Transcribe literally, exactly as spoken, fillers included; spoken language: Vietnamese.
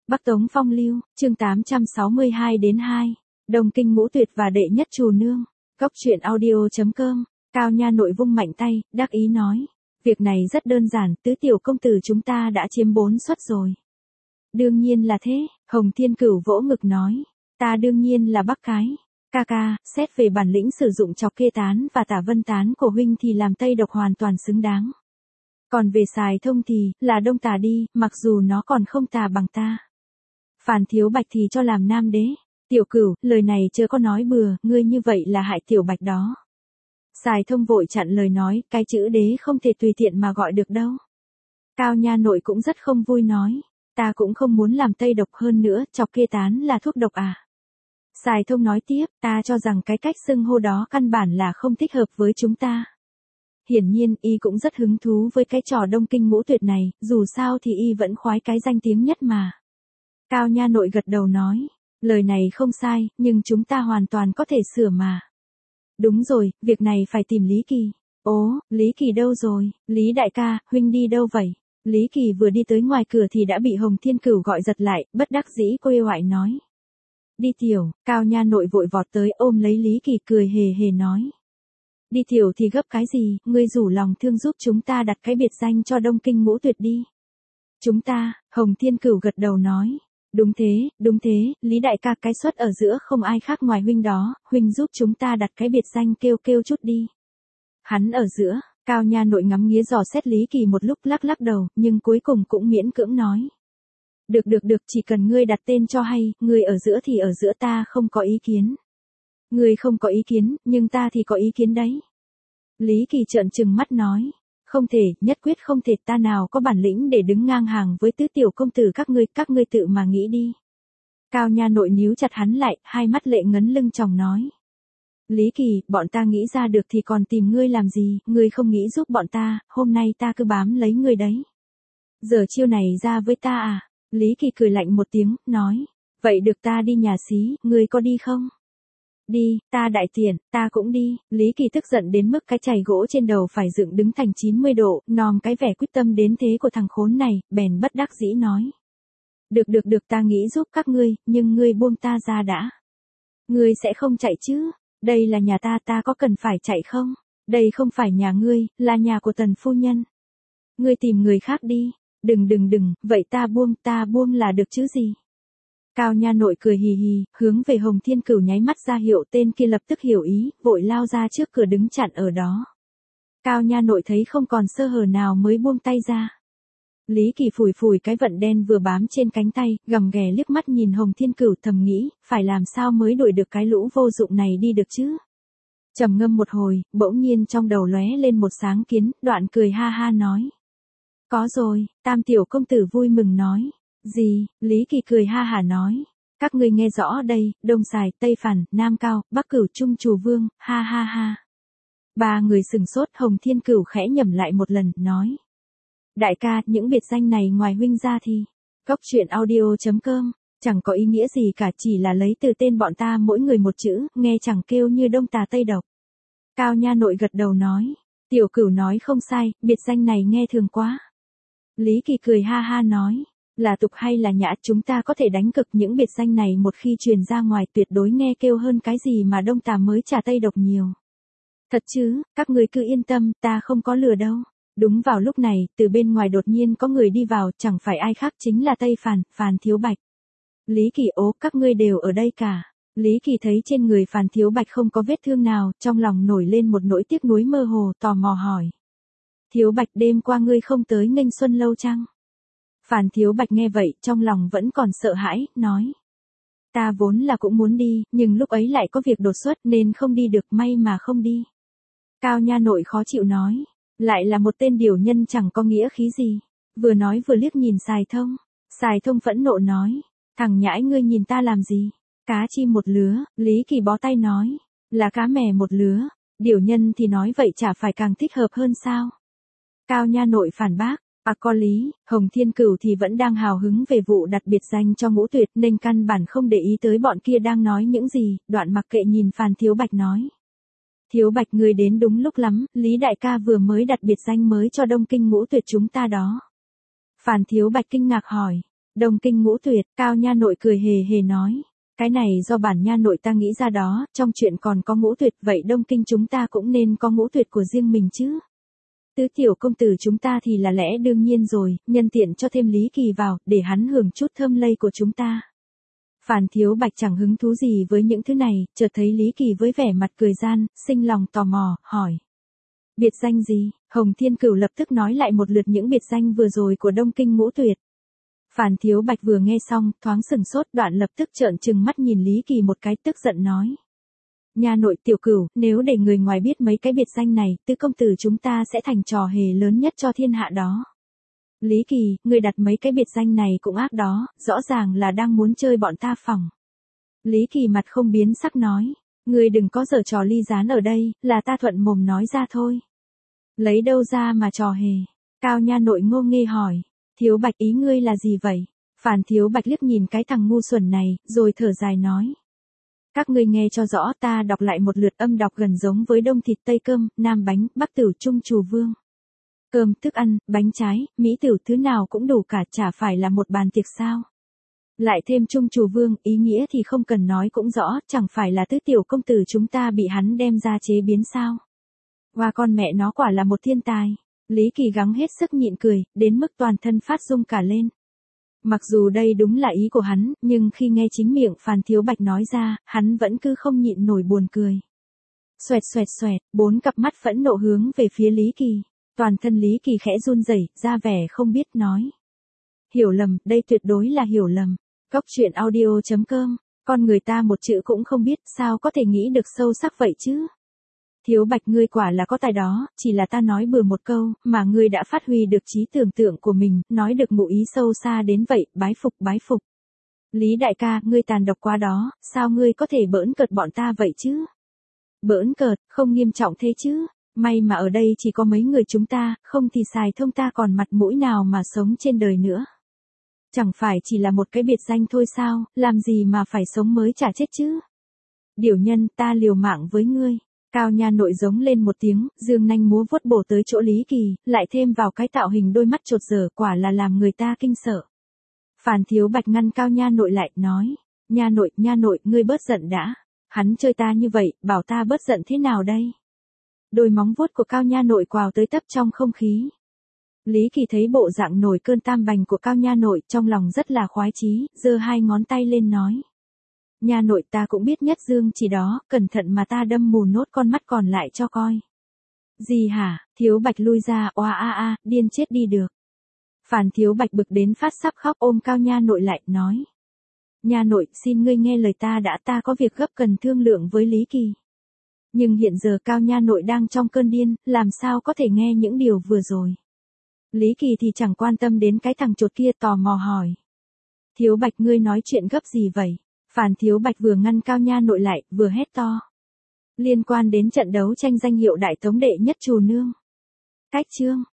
Bắc Tống Phong Lưu, chương tám trăm sáu mươi hai đến hai. Đông Kinh Ngũ Tuyệt và đệ nhất Trù Nương. Góc truyện audio chấm com. Cao Nha Nội vung mạnh tay, đắc ý nói. Việc này rất đơn giản, tứ tiểu công tử chúng ta đã chiếm bốn suất rồi. Đương nhiên là thế, Hồng Thiên Cửu vỗ ngực nói. Ta đương nhiên là bác cái. Ca ca, xét về bản lĩnh sử dụng chọc kê tán và tả vân tán của huynh thì làm Tây Độc hoàn toàn xứng đáng. Còn về xài thông thì, là đông tà đi, mặc dù nó còn không tà bằng ta. Phàn Thiếu Bạch thì cho làm nam đế. Tiểu Cửu, lời này chớ có nói bừa, ngươi như vậy là hại Tiểu Bạch đó. Xài thông vội chặn lời nói, cái chữ đế không thể tùy tiện mà gọi được đâu. Cao Nha Nội cũng rất không vui nói, ta cũng không muốn làm Tây Độc, hơn nữa, chọc kê tán là thuốc độc à. Xài thông nói tiếp, ta cho rằng cái cách xưng hô đó căn bản là không thích hợp với chúng ta. Hiển nhiên, y cũng rất hứng thú với cái trò Đông Kinh Ngũ Tuyệt này, dù sao thì y vẫn khoái cái danh tiếng nhất mà. Cao Nha Nội gật đầu nói, lời này không sai, nhưng chúng ta hoàn toàn có thể sửa mà. Đúng rồi, việc này phải tìm Lý Kỳ. Ố, Lý Kỳ đâu rồi? Lý đại ca, huynh đi đâu vậy? Lý Kỳ vừa đi tới ngoài cửa thì đã bị Hồng Thiên Cửu gọi giật lại, bất đắc dĩ quê hoại nói. Đi tiểu, Cao Nha Nội vội vọt tới ôm lấy Lý Kỳ cười hề hề nói. Đi tiểu thì gấp cái gì, ngươi rủ lòng thương giúp chúng ta đặt cái biệt danh cho Đông Kinh Ngũ Tuyệt đi. Chúng ta, Hồng Thiên Cửu gật đầu nói. Đúng thế, đúng thế, Lý đại ca, cái suất ở giữa không ai khác ngoài huynh đó, huynh giúp chúng ta đặt cái biệt danh kêu kêu chút đi. Hắn ở giữa, Cao Nha Nội ngắm nghía dò xét Lý Kỳ một lúc lắc lắc đầu, nhưng cuối cùng cũng miễn cưỡng nói. Được được được, chỉ cần ngươi đặt tên cho hay, ngươi ở giữa thì ở giữa, ta không có ý kiến. Ngươi không có ý kiến, nhưng ta thì có ý kiến đấy. Lý Kỳ trợn trừng mắt nói. Không thể, nhất quyết không thể, ta nào có bản lĩnh để đứng ngang hàng với tứ tiểu công tử các ngươi, các ngươi tự mà nghĩ đi. Cao Nha Nội níu chặt hắn lại, hai mắt lệ ngấn lưng tròng nói. Lý Kỳ, bọn ta nghĩ ra được thì còn tìm ngươi làm gì, ngươi không nghĩ giúp bọn ta, hôm nay ta cứ bám lấy ngươi đấy. Giờ chiêu này ra với ta à? Lý Kỳ cười lạnh một tiếng, nói. Vậy được, ta đi nhà xí, ngươi có đi không? Đi, ta đại tiện, ta cũng đi. Lý Kỳ tức giận đến mức cái chày gỗ trên đầu phải dựng đứng thành chín mươi độ, nòm cái vẻ quyết tâm đến thế của thằng khốn này, bèn bất đắc dĩ nói. Được được được, ta nghĩ giúp các ngươi, nhưng ngươi buông ta ra đã. Ngươi sẽ không chạy chứ? Đây là nhà ta, ta có cần phải chạy không? Đây không phải nhà ngươi, là nhà của Tần phu nhân. Ngươi tìm người khác đi. Đừng đừng đừng, vậy ta buông, ta buông là được chứ gì? Cao Nha Nội cười hì hì, hướng về Hồng Thiên Cửu nháy mắt ra hiệu, tên kia lập tức hiểu ý, vội lao ra trước cửa đứng chặn ở đó. Cao Nha Nội thấy không còn sơ hở nào mới buông tay ra. Lý Kỳ phủi phủi cái vận đen vừa bám trên cánh tay, gầm ghè liếc mắt nhìn Hồng Thiên Cửu, thầm nghĩ, phải làm sao mới đuổi được cái lũ vô dụng này đi được chứ? Trầm ngâm một hồi, bỗng nhiên trong đầu lóe lên một sáng kiến, đoạn cười ha ha nói. Có rồi, Tam tiểu công tử vui mừng nói. Gì? Lý Kỳ cười ha hả nói. Các ngươi nghe rõ đây, Đông Sài, Tây Phàn, Nam Cao, Bắc Cửu, Trung Trù Vương, ha ha ha. Ba người sừng sốt, Hồng Thiên Cửu khẽ nhẩm lại một lần, nói. Đại ca, những biệt danh này ngoài huynh ra thì, góc truyện audio chấm com, chẳng có ý nghĩa gì cả, chỉ là lấy từ tên bọn ta mỗi người một chữ, nghe chẳng kêu như Đông Tà Tây Độc. Cao Nha Nội gật đầu nói. Tiểu Cửu nói không sai, biệt danh này nghe thường quá. Lý Kỳ cười ha ha nói. Là tục hay là nhã, chúng ta có thể đánh cực những biệt danh này, một khi truyền ra ngoài tuyệt đối nghe kêu hơn cái gì mà Đông Tà mới trả Tây Độc nhiều. Thật chứ, các người cứ yên tâm, ta không có lừa đâu. Đúng vào lúc này, từ bên ngoài đột nhiên có người đi vào, chẳng phải ai khác chính là Tây Phàn, Phàn Thiếu Bạch. Lý Kỳ, ố, các ngươi đều ở đây cả. Lý Kỳ thấy trên người Phàn Thiếu Bạch không có vết thương nào, trong lòng nổi lên một nỗi tiếc nuối mơ hồ, tò mò hỏi. Thiếu Bạch, đêm qua ngươi không tới Nghênh Xuân lâu chăng? Phàn Thiếu Bạch nghe vậy, trong lòng vẫn còn sợ hãi, nói. Ta vốn là cũng muốn đi, nhưng lúc ấy lại có việc đột xuất nên không đi được, may mà không đi. Cao Nha Nội khó chịu nói. Lại là một tên điều nhân chẳng có nghĩa khí gì. Vừa nói vừa liếc nhìn Sài Thông. Sài Thông phẫn nộ nói. Thằng nhãi ngươi nhìn ta làm gì? Cá chim một lứa, Lý Kỳ bó tay nói. Là cá mè một lứa. Điều nhân thì nói vậy chả phải càng thích hợp hơn sao? Cao Nha Nội phản bác. À có lý, Hồng Thiên Cửu thì vẫn đang hào hứng về vụ đặt biệt danh cho Ngũ Tuyệt nên căn bản không để ý tới bọn kia đang nói những gì, đoạn mặc kệ nhìn Phàn Thiếu Bạch nói. Thiếu Bạch, người đến đúng lúc lắm, Lý đại ca vừa mới đặt biệt danh mới cho Đông Kinh Ngũ Tuyệt chúng ta đó. Phàn Thiếu Bạch kinh ngạc hỏi. Đông kinh ngũ tuyệt, Cao nha nội cười hề hề nói. Cái này do bản nha nội ta nghĩ ra đó, trong chuyện còn có ngũ tuyệt, vậy đông kinh chúng ta cũng nên có ngũ tuyệt của riêng mình chứ. Tứ tiểu công tử chúng ta thì là lẽ đương nhiên rồi, nhân tiện cho thêm Lý Kỳ vào, để hắn hưởng chút thơm lây của chúng ta. Phàn Thiếu Bạch chẳng hứng thú gì với những thứ này, chợt thấy Lý Kỳ với vẻ mặt cười gian, sinh lòng tò mò, hỏi. Biệt danh gì? Hồng Thiên Cửu lập tức nói lại một lượt những biệt danh vừa rồi của đông kinh ngũ tuyệt. Phàn Thiếu Bạch vừa nghe xong, thoáng sừng sốt, đoạn lập tức trợn trừng mắt nhìn Lý Kỳ một cái, tức giận nói. Nha nội Tiểu Cửu, nếu để người ngoài biết mấy cái biệt danh này, tứ công tử chúng ta sẽ thành trò hề lớn nhất cho thiên hạ đó. Lý Kỳ, người đặt mấy cái biệt danh này cũng ác đó, rõ ràng là đang muốn chơi bọn ta phỏng. Lý Kỳ mặt không biến sắc nói, người đừng có giở trò ly gián ở đây, là ta thuận mồm nói ra thôi. Lấy đâu ra mà trò hề? Cao nha nội ngô nghê hỏi. Thiếu Bạch ý ngươi là gì vậy? Phàn Thiếu Bạch liếc nhìn cái thằng ngu xuẩn này, rồi thở dài nói. Các ngươi nghe cho rõ, ta đọc lại một lượt âm đọc gần giống với đông thịt tây cơm, nam bánh, bắc tử trung trù vương. Cơm, thức ăn, bánh trái, mỹ tử thứ nào cũng đủ cả, chả phải là một bàn tiệc sao. Lại thêm trung trù vương, ý nghĩa thì không cần nói cũng rõ, chẳng phải là tứ tiểu công tử chúng ta bị hắn đem ra chế biến sao. Và con mẹ nó quả là một thiên tài. Lý Kỳ gắng hết sức nhịn cười, đến mức toàn thân phát rung cả lên. Mặc dù đây đúng là ý của hắn, nhưng khi nghe chính miệng Phàn Thiếu Bạch nói ra, hắn vẫn cứ không nhịn nổi buồn cười. Xoẹt xoẹt xoẹt, bốn cặp mắt phẫn nộ hướng về phía Lý Kỳ. Toàn thân Lý Kỳ khẽ run rẩy, ra vẻ không biết nói. Hiểu lầm, đây tuyệt đối là hiểu lầm. Góc truyện audio chấm com, con người ta một chữ cũng không biết, sao có thể nghĩ được sâu sắc vậy chứ? Thiếu Bạch ngươi quả là có tài đó, chỉ là ta nói bừa một câu, mà ngươi đã phát huy được trí tưởng tượng của mình, nói được ngụ ý sâu xa đến vậy, bái phục bái phục. Lý đại ca, ngươi tàn độc quá đó, sao ngươi có thể bỡn cợt bọn ta vậy chứ? Bỡn cợt, không nghiêm trọng thế chứ? May mà ở đây chỉ có mấy người chúng ta, không thì xài thông ta còn mặt mũi nào mà sống trên đời nữa. Chẳng phải chỉ là một cái biệt danh thôi sao, làm gì mà phải sống mới chả chết chứ? Điểu nhân, ta liều mạng với ngươi. Cao nha nội giống lên một tiếng, dương nanh múa vuốt bổ tới chỗ Lý Kỳ, lại thêm vào cái tạo hình đôi mắt chột dở, quả là làm người ta kinh sợ. Phàn Thiếu Bạch ngăn Cao nha nội lại, nói, nha nội, nha nội, ngươi bớt giận đã. Hắn chơi ta như vậy, bảo ta bớt giận thế nào đây? Đôi móng vuốt của Cao nha nội quào tới tấp trong không khí. Lý Kỳ thấy bộ dạng nổi cơn tam bành của Cao nha nội, trong lòng rất là khoái chí, giơ hai ngón tay lên nói. Nha nội ta cũng biết nhất dương chỉ đó, cẩn thận mà ta đâm mù nốt con mắt còn lại cho coi. Gì hả? Thiếu Bạch lui ra, oa a a, điên chết đi được. Phàn Thiếu Bạch bực đến phát sắp khóc, ôm Cao nha nội lại, nói. Nha nội, xin ngươi nghe lời ta đã, ta có việc gấp cần thương lượng với Lý Kỳ. Nhưng hiện giờ Cao nha nội đang trong cơn điên, làm sao có thể nghe những điều vừa rồi. Lý Kỳ thì chẳng quan tâm đến cái thằng chột kia, tò mò hỏi. Thiếu Bạch ngươi nói chuyện gấp gì vậy? Phàn Thiếu Bạch vừa ngăn Cao nha nội lại, vừa hét to. Liên quan đến trận đấu tranh danh hiệu Đại Tống đệ nhất Trù Nương. Cách chương.